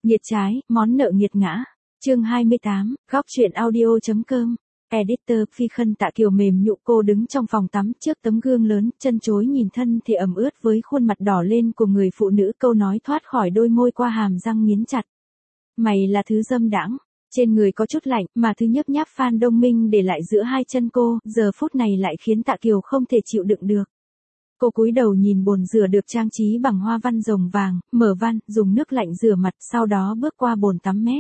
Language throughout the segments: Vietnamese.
Nghiệt trái, món nợ nghiệt ngã. Chương 28, góc truyện audio.com. Editor Phi Khân Tạ Kiều mềm nhũ cô đứng trong phòng tắm trước tấm gương lớn, chân chối nhìn thân thì ẩm ướt với khuôn mặt đỏ lên của người phụ nữ, câu nói thoát khỏi đôi môi qua hàm răng nghiến chặt. Mày là thứ dâm đãng. Trên người có chút lạnh, mà thứ nhấp nháp Phan Đông Minh để lại giữa hai chân cô, giờ phút này lại khiến Tạ Kiều không thể chịu đựng được. Cô cúi đầu nhìn bồn rửa được trang trí bằng hoa văn rồng vàng, mở van, dùng nước lạnh rửa mặt, sau đó bước qua bồn tắm mét.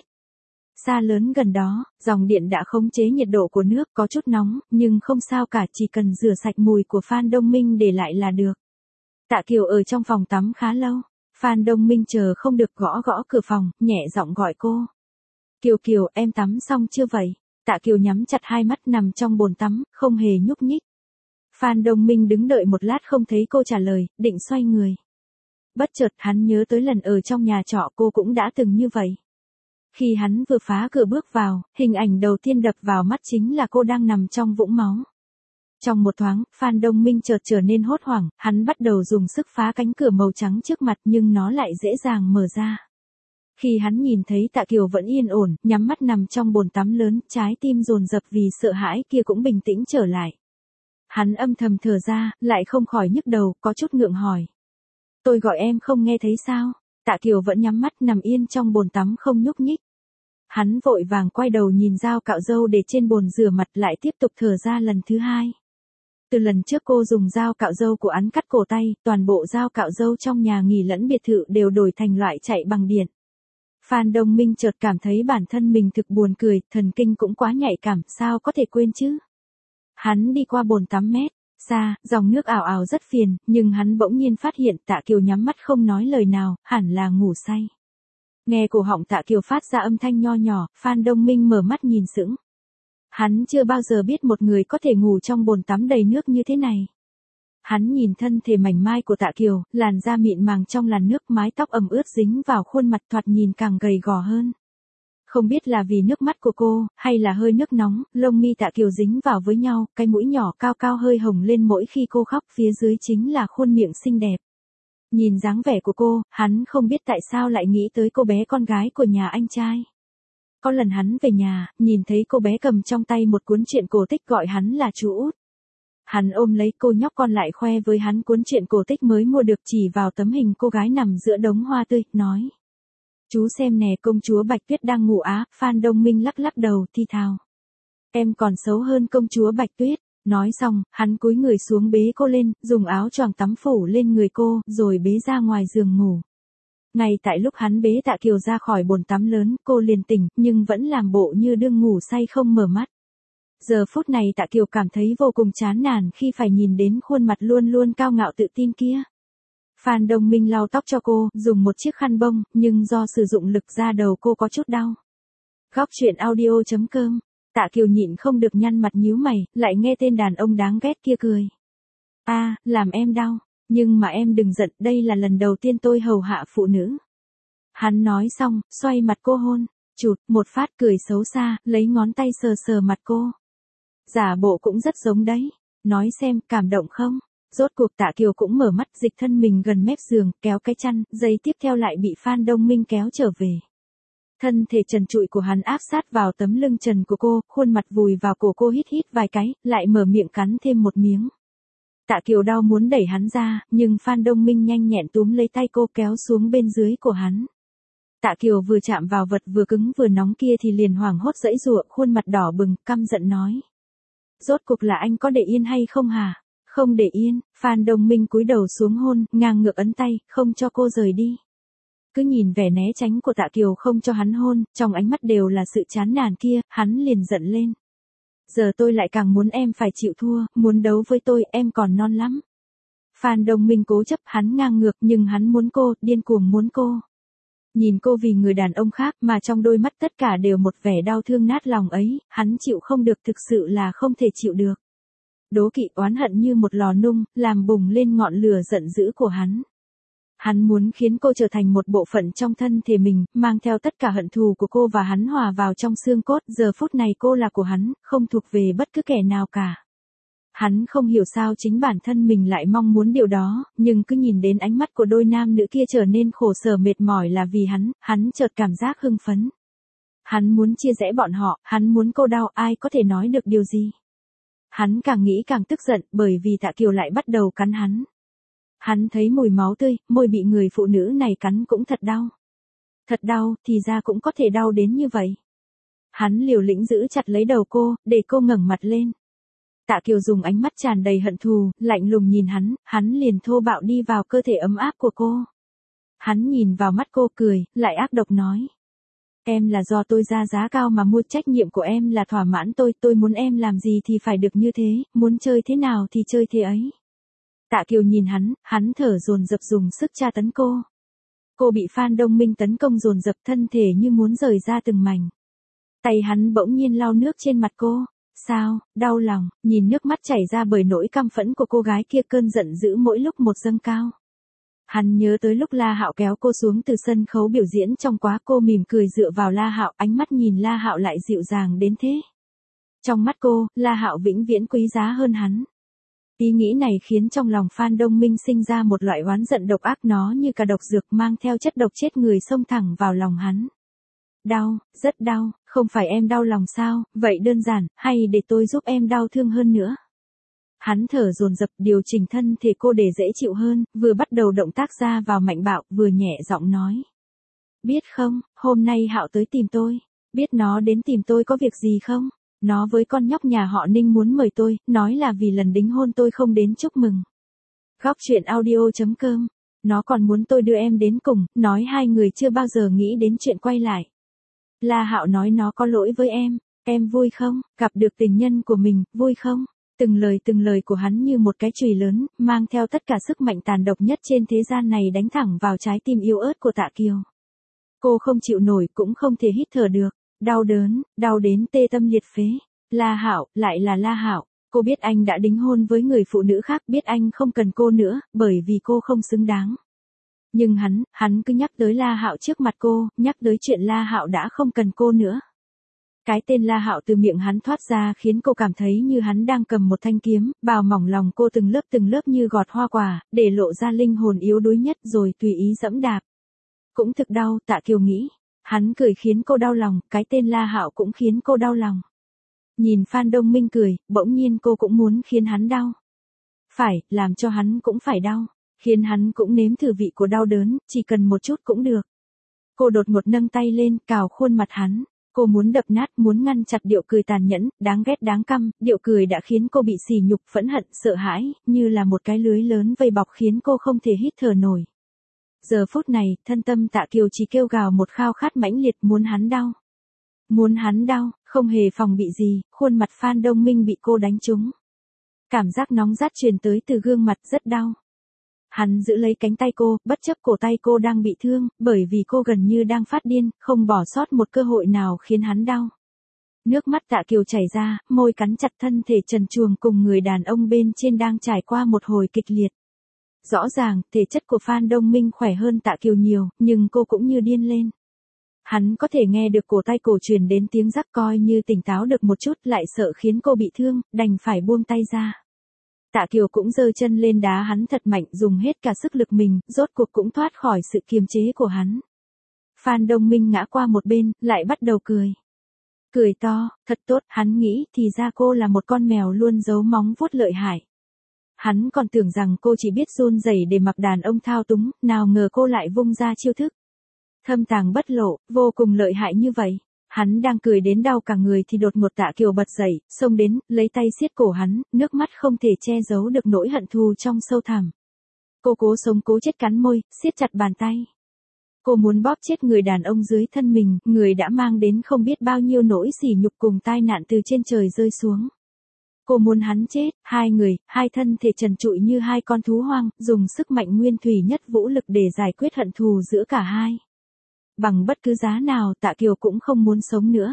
Xa lớn gần đó, dòng điện đã khống chế nhiệt độ của nước, có chút nóng, nhưng không sao cả, chỉ cần rửa sạch mùi của Phan Đông Minh để lại là được. Tạ Kiều ở trong phòng tắm khá lâu. Phan Đông Minh chờ không được, gõ gõ cửa phòng, nhẹ giọng gọi cô. Kiều Kiều, em tắm xong chưa vậy? Tạ Kiều nhắm chặt hai mắt nằm trong bồn tắm, không hề nhúc nhích. Phan Đông Minh đứng đợi một lát không thấy cô trả lời, định xoay người. Bất chợt hắn nhớ tới lần ở trong nhà trọ cô cũng đã từng như vậy. Khi hắn vừa phá cửa bước vào, hình ảnh đầu tiên đập vào mắt chính là cô đang nằm trong vũng máu. Trong một thoáng, Phan Đông Minh chợt trở nên hốt hoảng, hắn bắt đầu dùng sức phá cánh cửa màu trắng trước mặt nhưng nó lại dễ dàng mở ra. Khi hắn nhìn thấy Tạ Kiều vẫn yên ổn, nhắm mắt nằm trong bồn tắm lớn, trái tim dồn dập vì sợ hãi kia cũng bình tĩnh trở lại. Hắn âm thầm thở ra, lại không khỏi nhức đầu, có chút ngượng hỏi. Tôi gọi em không nghe thấy sao? Tạ Kiều vẫn nhắm mắt nằm yên trong bồn tắm không nhúc nhích. Hắn vội vàng quay đầu nhìn dao cạo râu để trên bồn rửa mặt, lại tiếp tục thở ra lần thứ hai. Từ lần trước cô dùng dao cạo râu của hắn cắt cổ tay, toàn bộ dao cạo râu trong nhà nghỉ lẫn biệt thự đều đổi thành loại chạy bằng điện. Phan Đông Minh chợt cảm thấy bản thân mình thực buồn cười, thần kinh cũng quá nhạy cảm, sao có thể quên chứ? Hắn đi qua bồn tắm mét xa, dòng nước ảo ảo rất phiền, nhưng hắn bỗng nhiên phát hiện Tạ Kiều nhắm mắt không nói lời nào, hẳn là ngủ say. Nghe cổ họng Tạ Kiều phát ra âm thanh nho nhỏ, Phan Đông Minh mở mắt nhìn sững. Hắn chưa bao giờ biết một người có thể ngủ trong bồn tắm đầy nước như thế này. Hắn nhìn thân thể mảnh mai của Tạ Kiều, làn da mịn màng trong làn nước, mái tóc ẩm ướt dính vào khuôn mặt thoạt nhìn càng gầy gò hơn. Không biết là vì nước mắt của cô, hay là hơi nước nóng, lông mi Tạ Kiều dính vào với nhau, cái mũi nhỏ cao cao hơi hồng lên mỗi khi cô khóc, phía dưới chính là khuôn miệng xinh đẹp. Nhìn dáng vẻ của cô, hắn không biết tại sao lại nghĩ tới cô bé con gái của nhà anh trai. Có lần hắn về nhà, nhìn thấy cô bé cầm trong tay một cuốn truyện cổ tích gọi hắn là chú út. Hắn ôm lấy cô nhóc con lại khoe với hắn cuốn truyện cổ tích mới mua được, chỉ vào tấm hình cô gái nằm giữa đống hoa tươi, nói. Chú xem nè, công chúa Bạch Tuyết đang ngủ á. Phan Đông Minh lắc lắc đầu thi thào. Em còn xấu hơn công chúa Bạch Tuyết. Nói xong, hắn cúi người xuống bế cô lên, dùng áo choàng tắm phủ lên người cô, rồi bế ra ngoài giường ngủ. Ngay tại lúc hắn bế Tạ Kiều ra khỏi bồn tắm lớn, cô liền tỉnh, nhưng vẫn làm bộ như đương ngủ say không mở mắt. Giờ phút này Tạ Kiều cảm thấy vô cùng chán nản khi phải nhìn đến khuôn mặt luôn luôn cao ngạo tự tin kia. Phan Đông Minh lau tóc cho cô, dùng một chiếc khăn bông, nhưng do sử dụng lực da đầu cô có chút đau. Góc truyện audio.com. Tạ Kiều nhịn không được nhăn mặt nhíu mày, lại nghe tên đàn ông đáng ghét kia cười. Làm em đau, nhưng mà em đừng giận, đây là lần đầu tiên tôi hầu hạ phụ nữ. Hắn nói xong, xoay mặt cô hôn, chụt, một phát cười xấu xa, lấy ngón tay sờ sờ mặt cô. Giả bộ cũng rất giống đấy, nói xem, cảm động không? Rốt cuộc Tạ Kiều cũng mở mắt, dịch thân mình gần mép giường, kéo cái chăn, giây tiếp theo lại bị Phan Đông Minh kéo trở về. Thân thể trần trụi của hắn áp sát vào tấm lưng trần của cô, khuôn mặt vùi vào cổ cô, hít hít vài cái, lại mở miệng cắn thêm một miếng. Tạ Kiều đau muốn đẩy hắn ra, nhưng Phan Đông Minh nhanh nhẹn túm lấy tay cô kéo xuống bên dưới của hắn. Tạ Kiều vừa chạm vào vật vừa cứng vừa nóng kia thì liền hoảng hốt giãy giụa, khuôn mặt đỏ bừng, căm giận nói. Rốt cuộc là anh có để yên hay không hả? Không để yên. Phan Đông Minh cúi đầu xuống hôn, ngang ngược ấn tay, không cho cô rời đi. Cứ nhìn vẻ né tránh của Tạ Kiều không cho hắn hôn, trong ánh mắt đều là sự chán nản kia, hắn liền giận lên. Giờ tôi lại càng muốn em phải chịu thua, muốn đấu với tôi, em còn non lắm. Phan Đông Minh cố chấp, hắn ngang ngược, nhưng hắn muốn cô, điên cuồng muốn cô. Nhìn cô vì người đàn ông khác mà trong đôi mắt tất cả đều một vẻ đau thương nát lòng ấy, hắn chịu không được, thực sự là không thể chịu được. Đố kỵ oán hận như một lò nung, làm bùng lên ngọn lửa giận dữ của hắn. Hắn muốn khiến cô trở thành một bộ phận trong thân thể mình, mang theo tất cả hận thù của cô và hắn hòa vào trong xương cốt, giờ phút này cô là của hắn, không thuộc về bất cứ kẻ nào cả. Hắn không hiểu sao chính bản thân mình lại mong muốn điều đó, nhưng cứ nhìn đến ánh mắt của đôi nam nữ kia trở nên khổ sở mệt mỏi là vì hắn chợt cảm giác hưng phấn. Hắn muốn chia rẽ bọn họ, hắn muốn cô đau, ai có thể nói được điều gì. Hắn càng nghĩ càng tức giận bởi vì Tạ Kiều lại bắt đầu cắn hắn. Hắn thấy mùi máu tươi, môi bị người phụ nữ này cắn cũng thật đau. Thật đau, thì ra cũng có thể đau đến như vậy. Hắn liều lĩnh giữ chặt lấy đầu cô, để cô ngẩng mặt lên. Tạ Kiều dùng ánh mắt tràn đầy hận thù, lạnh lùng nhìn hắn liền thô bạo đi vào cơ thể ấm áp của cô. Hắn nhìn vào mắt cô cười, lại ác độc nói. Em là do tôi ra giá cao mà mua, trách nhiệm của em là thỏa mãn tôi muốn em làm gì thì phải được như thế, muốn chơi thế nào thì chơi thế ấy. Tạ Kiều nhìn hắn thở dồn dập dùng sức tra tấn cô. Cô bị Phan Đông Minh tấn công dồn dập, thân thể như muốn rời ra từng mảnh. Tay hắn bỗng nhiên lau nước trên mặt cô. Sao, đau lòng, nhìn nước mắt chảy ra bởi nỗi căm phẫn của cô gái kia, cơn giận dữ mỗi lúc một dâng cao. Hắn nhớ tới lúc La Hạo kéo cô xuống từ sân khấu biểu diễn trong quá, cô mỉm cười dựa vào La Hạo, ánh mắt nhìn La Hạo lại dịu dàng đến thế. Trong mắt cô, La Hạo vĩnh viễn quý giá hơn hắn. Ý nghĩ này khiến trong lòng Phan Đông Minh sinh ra một loại oán giận độc ác, nó như cả độc dược mang theo chất độc chết người xông thẳng vào lòng hắn. Đau, rất đau, không phải em đau lòng sao, vậy đơn giản, hay để tôi giúp em đau thương hơn nữa. Hắn thở dồn dập điều chỉnh thân thể cô để dễ chịu hơn, vừa bắt đầu động tác ra vào mạnh bạo, vừa nhẹ giọng nói. Biết không, hôm nay Hạo tới tìm tôi, biết nó đến tìm tôi có việc gì không? Nó với con nhóc nhà họ Ninh muốn mời tôi, nói là vì lần đính hôn tôi không đến chúc mừng. Góc truyện audio.com. Nó còn muốn tôi đưa em đến cùng, nói hai người chưa bao giờ nghĩ đến chuyện quay lại. La Hạo nói nó có lỗi với em vui không, gặp được tình nhân của mình, vui không? Từng lời của hắn như một cái chùy lớn, mang theo tất cả sức mạnh tàn độc nhất trên thế gian này đánh thẳng vào trái tim yếu ớt của Tạ Kiều. Cô không chịu nổi cũng không thể hít thở được, đau đớn, đau đến tê tâm liệt phế. La Hạo, lại là La Hạo, cô biết anh đã đính hôn với người phụ nữ khác, biết anh không cần cô nữa, bởi vì cô không xứng đáng. Nhưng hắn cứ nhắc tới La Hạo trước mặt cô, nhắc tới chuyện La Hạo đã không cần cô nữa. Cái tên La Hạo từ miệng hắn thoát ra khiến cô cảm thấy như hắn đang cầm một thanh kiếm, bào mỏng lòng cô từng lớp như gọt hoa quả, để lộ ra linh hồn yếu đuối nhất rồi tùy ý dẫm đạp. Cũng thực đau, Tạ Kiều nghĩ. Hắn cười khiến cô đau lòng, cái tên La Hạo cũng khiến cô đau lòng. Nhìn Phan Đông Minh cười, bỗng nhiên cô cũng muốn khiến hắn đau. Phải, làm cho hắn cũng phải đau. Khiến hắn cũng nếm thử vị của đau đớn, chỉ cần một chút cũng được. Cô đột ngột nâng tay lên, cào khuôn mặt hắn. Cô muốn đập nát, muốn ngăn chặt điệu cười tàn nhẫn, đáng ghét đáng căm, điệu cười đã khiến cô bị sỉ nhục, phẫn hận, sợ hãi, như là một cái lưới lớn vây bọc khiến cô không thể hít thở nổi. Giờ phút này, thân tâm Tạ Kiều chỉ kêu gào một khao khát mãnh liệt, muốn hắn đau. Muốn hắn đau, không hề phòng bị gì, khuôn mặt Phan Đông Minh bị cô đánh trúng. Cảm giác nóng rát truyền tới từ gương mặt, rất đau. Hắn giữ lấy cánh tay cô, bất chấp cổ tay cô đang bị thương, bởi vì cô gần như đang phát điên, không bỏ sót một cơ hội nào khiến hắn đau. Nước mắt Tạ Kiều chảy ra, môi cắn chặt thân thể trần truồng cùng người đàn ông bên trên đang trải qua một hồi kịch liệt. Rõ ràng, thể chất của Phan Đông Minh khỏe hơn Tạ Kiều nhiều, nhưng cô cũng như điên lên. Hắn có thể nghe được cổ tay cổ truyền đến tiếng rắc, coi như tỉnh táo được một chút, lại sợ khiến cô bị thương, đành phải buông tay ra. Tạ Kiều cũng giơ chân lên đá hắn thật mạnh, dùng hết cả sức lực mình, rốt cuộc cũng thoát khỏi sự kiềm chế của hắn. Phan Đông Minh ngã qua một bên, lại bắt đầu cười. Cười to, thật tốt, hắn nghĩ thì ra cô là một con mèo luôn giấu móng vuốt lợi hại. Hắn còn tưởng rằng cô chỉ biết run rẩy để mặc đàn ông thao túng, nào ngờ cô lại vung ra chiêu thức. Thâm tàng bất lộ, vô cùng lợi hại như vậy. Hắn đang cười đến đau cả người thì đột ngột Tạ Kiều bật dậy, xông đến, lấy tay siết cổ hắn, nước mắt không thể che giấu được nỗi hận thù trong sâu thẳm. Cô cố sống cố chết cắn môi, siết chặt bàn tay. Cô muốn bóp chết người đàn ông dưới thân mình, người đã mang đến không biết bao nhiêu nỗi sỉ nhục cùng tai nạn từ trên trời rơi xuống. Cô muốn hắn chết, hai thân thể trần trụi như hai con thú hoang, dùng sức mạnh nguyên thủy nhất vũ lực để giải quyết hận thù giữa cả hai. Bằng bất cứ giá nào, Tạ Kiều cũng không muốn sống nữa.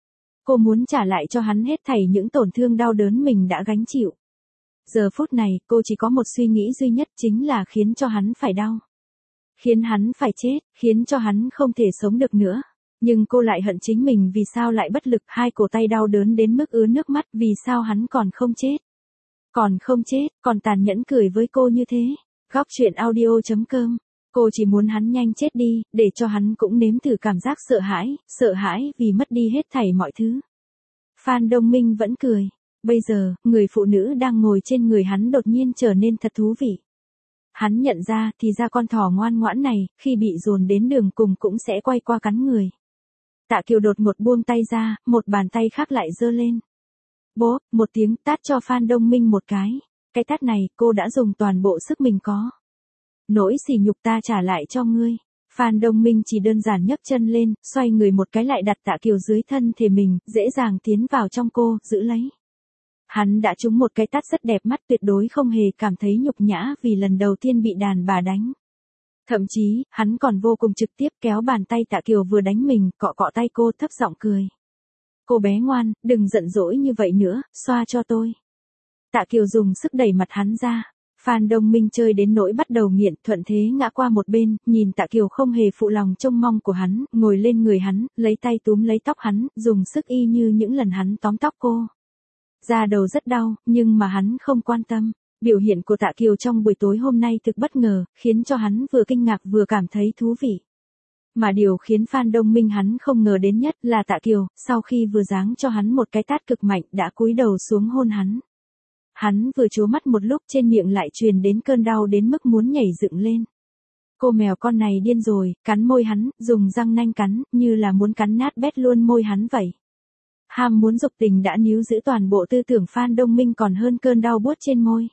Cô muốn trả lại cho hắn hết thảy những tổn thương đau đớn mình đã gánh chịu. Giờ phút này, cô chỉ có một suy nghĩ duy nhất, chính là khiến cho hắn phải đau. Khiến hắn phải chết, khiến cho hắn không thể sống được nữa. Nhưng cô lại hận chính mình vì sao lại bất lực, hai cổ tay đau đớn đến mức ứa nước mắt, vì sao hắn còn không chết. Còn không chết, còn tàn nhẫn cười với cô như thế. Góc chuyện audio.com. Cô chỉ muốn hắn nhanh chết đi, để cho hắn cũng nếm thử cảm giác sợ hãi vì mất đi hết thảy mọi thứ. Phan Đông Minh vẫn cười. Bây giờ, người phụ nữ đang ngồi trên người hắn đột nhiên trở nên thật thú vị. Hắn nhận ra thì ra con thỏ ngoan ngoãn này, khi bị dồn đến đường cùng cũng sẽ quay qua cắn người. Tạ Kiều đột ngột buông tay ra, một bàn tay khác lại giơ lên. Bố, một tiếng tát cho Phan Đông Minh một cái. Cái tát này cô đã dùng toàn bộ sức mình có. Nỗi sỉ nhục ta trả lại cho ngươi. Phan Đông Minh chỉ đơn giản nhấc chân lên, xoay người một cái lại đặt Tạ Kiều dưới thân thể mình, dễ dàng tiến vào trong cô, giữ lấy. Hắn đã trúng một cái tát rất đẹp mắt, tuyệt đối không hề cảm thấy nhục nhã vì lần đầu tiên bị đàn bà đánh. Thậm chí, hắn còn vô cùng trực tiếp kéo bàn tay Tạ Kiều vừa đánh mình, cọ cọ tay cô thấp giọng cười. Cô bé ngoan, đừng giận dỗi như vậy nữa, xoa cho tôi. Tạ Kiều dùng sức đẩy mặt hắn ra. Phan Đông Minh chơi đến nỗi bắt đầu nghiện, thuận thế ngã qua một bên, nhìn Tạ Kiều không hề phụ lòng trông mong của hắn, ngồi lên người hắn, lấy tay túm lấy tóc hắn, dùng sức y như những lần hắn tóm tóc cô. Da đầu rất đau, nhưng mà hắn không quan tâm. Biểu hiện của Tạ Kiều trong buổi tối hôm nay thực bất ngờ, khiến cho hắn vừa kinh ngạc vừa cảm thấy thú vị. Mà điều khiến Phan Đông Minh hắn không ngờ đến nhất là Tạ Kiều, sau khi vừa giáng cho hắn một cái tát cực mạnh đã cúi đầu xuống hôn hắn. Hắn vừa trố mắt một lúc trên miệng lại truyền đến cơn đau đến mức muốn nhảy dựng lên. Cô mèo con này điên rồi, cắn môi hắn, dùng răng nanh cắn, như là muốn cắn nát bét luôn môi hắn vậy. Ham muốn dục tình đã níu giữ toàn bộ tư tưởng Phan Đông Minh còn hơn cơn đau buốt trên môi.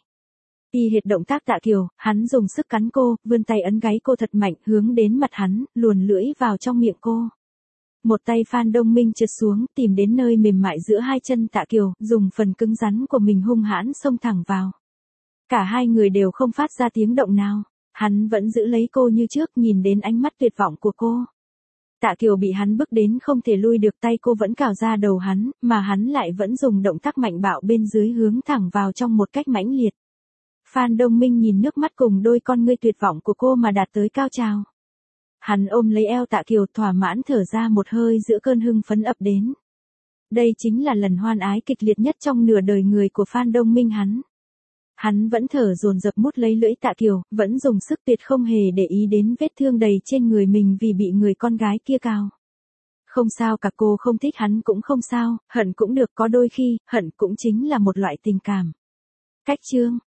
Y hệt động tác Tạ Kiều, hắn dùng sức cắn cô, vươn tay ấn gáy cô thật mạnh, hướng đến mặt hắn, luồn lưỡi vào trong miệng cô. Một tay Phan Đông Minh trượt xuống, tìm đến nơi mềm mại giữa hai chân Tạ Kiều, dùng phần cứng rắn của mình hung hãn xông thẳng vào. Cả hai người đều không phát ra tiếng động nào. Hắn vẫn giữ lấy cô như trước, nhìn đến ánh mắt tuyệt vọng của cô. Tạ Kiều bị hắn bức đến không thể lui được, tay cô vẫn cào ra đầu hắn, mà hắn lại vẫn dùng động tác mạnh bạo bên dưới hướng thẳng vào trong một cách mãnh liệt. Phan Đông Minh nhìn nước mắt cùng đôi con ngươi tuyệt vọng của cô mà đạt tới cao trào. Hắn ôm lấy eo Tạ Kiều, thỏa mãn thở ra một hơi giữa cơn hưng phấn ập đến. Đây chính là lần hoan ái kịch liệt nhất trong nửa đời người của Phan Đông Minh hắn. Hắn vẫn thở dồn dập mút lấy lưỡi Tạ Kiều, vẫn dùng sức tuyệt không hề để ý đến vết thương đầy trên người mình vì bị người con gái kia cào. Không sao cả, cô không thích hắn cũng không sao, hận cũng được, có đôi khi, hận cũng chính là một loại tình cảm. Cách chương